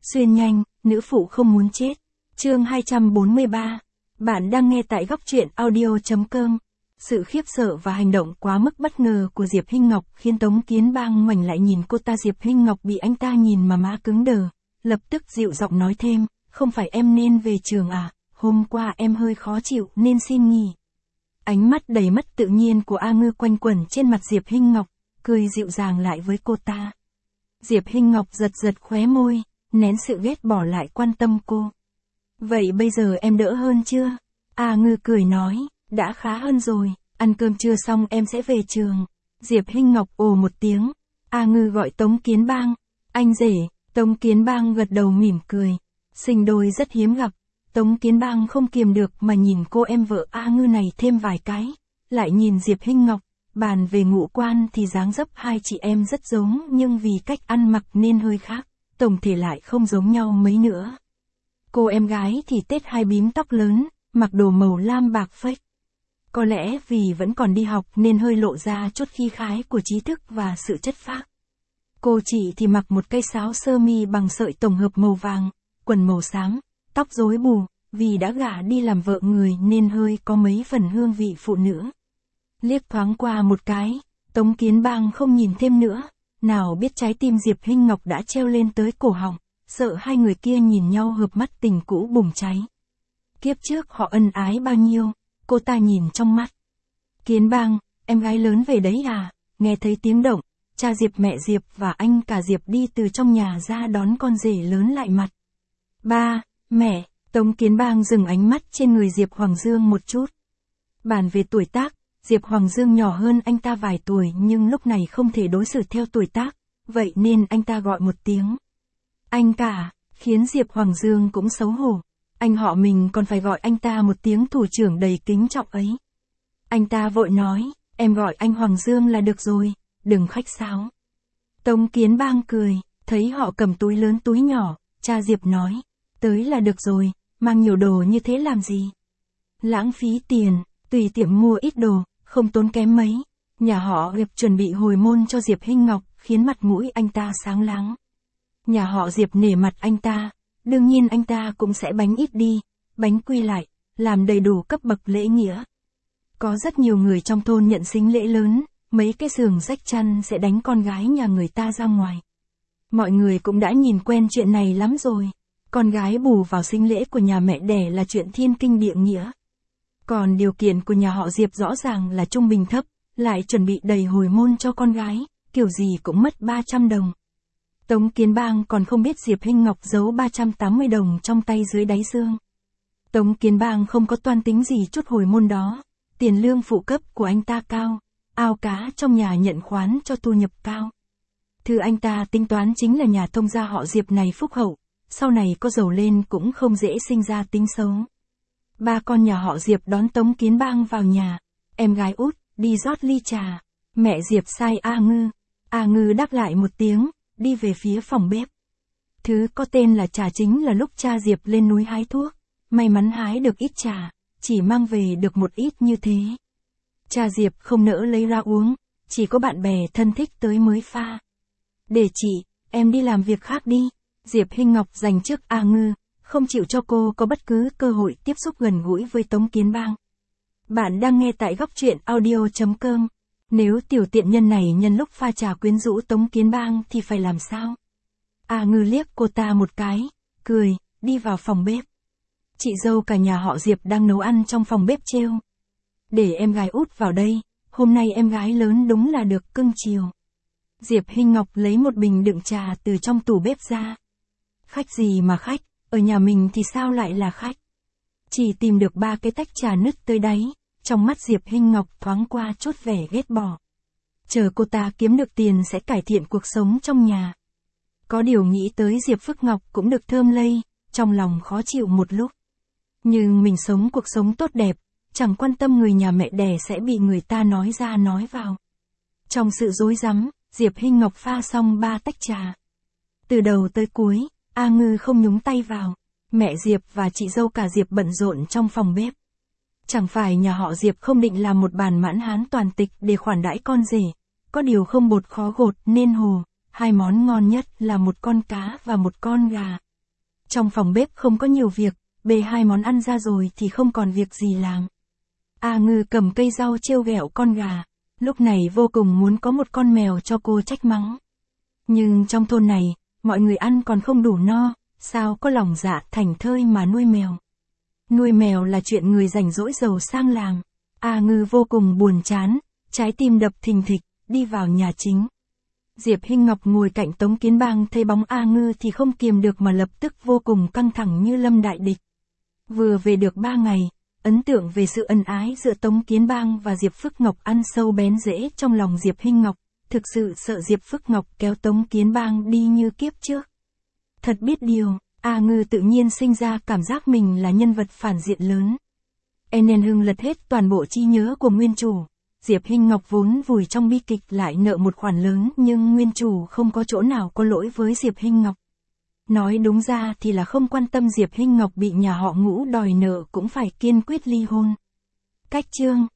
Xuyên nhanh, nữ phụ không muốn chết. Chương 243. Bạn đang nghe tại góc truyện audio.com. Sự khiếp sợ và hành động quá mức bất ngờ của Diệp Hinh Ngọc khiến Tống Kiến Bang ngoảnh lại nhìn cô ta. Diệp Hinh Ngọc bị anh ta nhìn mà má cứng đờ, lập tức dịu giọng nói thêm, không phải em nên về trường à, hôm qua em hơi khó chịu nên xin nghỉ. Ánh mắt đầy mất tự nhiên của A Ngư quanh quẩn trên mặt Diệp Hinh Ngọc, cười dịu dàng lại với cô ta. Diệp Hinh Ngọc giật giật khóe môi, nén sự ghét bỏ lại quan tâm cô. Vậy bây giờ em đỡ hơn chưa? A Ngư cười nói, đã khá hơn rồi, ăn cơm trưa xong em sẽ về trường. Diệp Hinh Ngọc ồ một tiếng. A Ngư gọi Tống Kiến Bang, anh rể. Tống Kiến Bang gật đầu mỉm cười. Sinh đôi rất hiếm gặp. Tống Kiến Bang không kiềm được mà nhìn cô em vợ A Ngư này thêm vài cái. Lại nhìn Diệp Hinh Ngọc, bàn về ngũ quan thì dáng dấp hai chị em rất giống nhưng vì cách ăn mặc nên hơi khác, tổng thể lại không giống nhau mấy nữa. Cô em gái thì tết hai bím tóc lớn, mặc đồ màu lam bạc phếch. Có lẽ vì vẫn còn đi học nên hơi lộ ra chút khí khái của trí thức và sự chất phác. Cô chị thì mặc một cây sáo sơ mi bằng sợi tổng hợp màu vàng, quần màu xám, tóc rối bù, vì đã gả đi làm vợ người nên hơi có mấy phần hương vị phụ nữ. Liếc thoáng qua một cái, Tống Kiến Bang không nhìn thêm nữa, nào biết trái tim Diệp Hinh Ngọc đã treo lên tới cổ họng, sợ hai người kia nhìn nhau hợp mắt tình cũ bùng cháy. Kiếp trước họ ân ái bao nhiêu, cô ta nhìn trong mắt. Kiến Bang, em gái lớn về đấy à? Nghe thấy tiếng động, cha Diệp, mẹ Diệp và anh cả Diệp đi từ trong nhà ra đón con rể lớn lại mặt. Ba, mẹ. Tống Kiến Bang dừng ánh mắt trên người Diệp Hoàng Dương một chút. Bàn về tuổi tác, Diệp Hoàng Dương nhỏ hơn anh ta vài tuổi nhưng lúc này không thể đối xử theo tuổi tác, vậy nên anh ta gọi một tiếng. Anh cả, khiến Diệp Hoàng Dương cũng xấu hổ. Anh họ mình còn phải gọi anh ta một tiếng thủ trưởng đầy kính trọng ấy. Anh ta vội nói, em gọi anh Hoàng Dương là được rồi, đừng khách sáo. Tống Kiến Bang cười, thấy họ cầm túi lớn túi nhỏ, cha Diệp nói, tới là được rồi, mang nhiều đồ như thế làm gì? Lãng phí tiền, tùy tiệm mua ít đồ, không tốn kém mấy. Nhà họ Diệp chuẩn bị hồi môn cho Diệp Hinh Ngọc, khiến mặt mũi anh ta sáng láng. Nhà họ Diệp nể mặt anh ta, đương nhiên anh ta cũng sẽ bánh ít đi, bánh quy lại, làm đầy đủ cấp bậc lễ nghĩa. Có rất nhiều người trong thôn nhận sính lễ lớn, mấy cái giường rách chăn sẽ đánh con gái nhà người ta ra ngoài. Mọi người cũng đã nhìn quen chuyện này lắm rồi. Con gái bù vào sính lễ của nhà mẹ đẻ là chuyện thiên kinh địa nghĩa. Còn điều kiện của nhà họ Diệp rõ ràng là trung bình thấp, lại chuẩn bị đầy hồi môn cho con gái, kiểu gì cũng mất 300 đồng. Tống Kiến Bang còn không biết Diệp Hinh Ngọc giấu 380 đồng trong tay dưới đáy giường. Tống Kiến Bang không có toan tính gì chút hồi môn đó, tiền lương phụ cấp của anh ta cao, ao cá trong nhà nhận khoán cho thu nhập cao. Thứ anh ta tính toán chính là nhà thông gia họ Diệp này phúc hậu, sau này có giàu lên cũng không dễ sinh ra tính xấu. Ba con nhà họ Diệp đón Tống Kiến Bang vào nhà, em gái út, đi rót ly trà. Mẹ Diệp sai A Ngư. A Ngư đáp lại một tiếng, đi về phía phòng bếp. Thứ có tên là trà chính là lúc cha Diệp lên núi hái thuốc, may mắn hái được ít trà, chỉ mang về được một ít như thế. Cha Diệp không nỡ lấy ra uống, chỉ có bạn bè thân thích tới mới pha. Để chị, em đi làm việc khác đi. Diệp Hinh Ngọc giành trước A Ngư, không chịu cho cô có bất cứ cơ hội tiếp xúc gần gũi với Tống Kiến Bang. Bạn đang nghe tại góc truyện audio.com. Nếu tiểu tiện nhân này nhân lúc pha trà quyến rũ Tống Kiến Bang thì phải làm sao? A Ngư liếc cô ta một cái, cười, đi vào phòng bếp. Chị dâu cả nhà họ Diệp đang nấu ăn trong phòng bếp trêu. Để em gái út vào đây, hôm nay em gái lớn đúng là được cưng chiều. Diệp Hinh Ngọc lấy một bình đựng trà từ trong tủ bếp ra. Khách gì mà khách, ở nhà mình thì sao lại là khách? Chỉ tìm được 3 cái tách trà nứt tới đáy, trong mắt Diệp Hinh Ngọc thoáng qua chút vẻ ghét bỏ. Chờ cô ta kiếm được tiền sẽ cải thiện cuộc sống trong nhà. Có điều nghĩ tới Diệp Phước Ngọc cũng được thơm lây, trong lòng khó chịu một lúc. Nhưng mình sống cuộc sống tốt đẹp, chẳng quan tâm người nhà mẹ đẻ sẽ bị người ta nói ra nói vào. Trong sự rối rắm, Diệp Hinh Ngọc pha xong 3 tách trà. Từ đầu tới cuối, A Ngư không nhúng tay vào. Mẹ Diệp và chị dâu cả Diệp bận rộn trong phòng bếp. Chẳng phải nhà họ Diệp không định làm một bàn mãn hán toàn tịch để khoản đãi con rể. Có điều không bột khó gột nên hồ, 2 món ngon nhất là một con cá và một con gà. Trong phòng bếp không có nhiều việc, bê 2 món ăn ra rồi thì không còn việc gì làm. A Ngư cầm cây rau trêu ghẹo con gà, lúc này vô cùng muốn có một con mèo cho cô trách mắng. Nhưng trong thôn này, mọi người ăn còn không đủ no, sao có lòng dạ thảnh thơi mà nuôi mèo. Nuôi mèo là chuyện người rảnh rỗi giàu sang làm. A Ngư vô cùng buồn chán, trái tim đập thình thịch, đi vào nhà chính. Diệp Hinh Ngọc ngồi cạnh Tống Kiến Bang thấy bóng A Ngư thì không kiềm được mà lập tức vô cùng căng thẳng như lâm đại địch. Vừa về được 3 ngày, ấn tượng về sự ân ái giữa Tống Kiến Bang và Diệp Phước Ngọc ăn sâu bén rễ trong lòng Diệp Hinh Ngọc, thực sự sợ Diệp Phước Ngọc kéo Tống Kiến Bang đi như kiếp trước. Thật biết điều, A Ngư tự nhiên sinh ra cảm giác mình là nhân vật phản diện lớn. Nên Hưng lật hết toàn bộ trí nhớ của nguyên chủ. Diệp Hinh Ngọc vốn vùi trong bi kịch lại nợ một khoản lớn nhưng nguyên chủ không có chỗ nào có lỗi với Diệp Hinh Ngọc. Nói đúng ra thì là không quan tâm Diệp Hinh Ngọc bị nhà họ Ngũ đòi nợ cũng phải kiên quyết ly hôn. Cách chương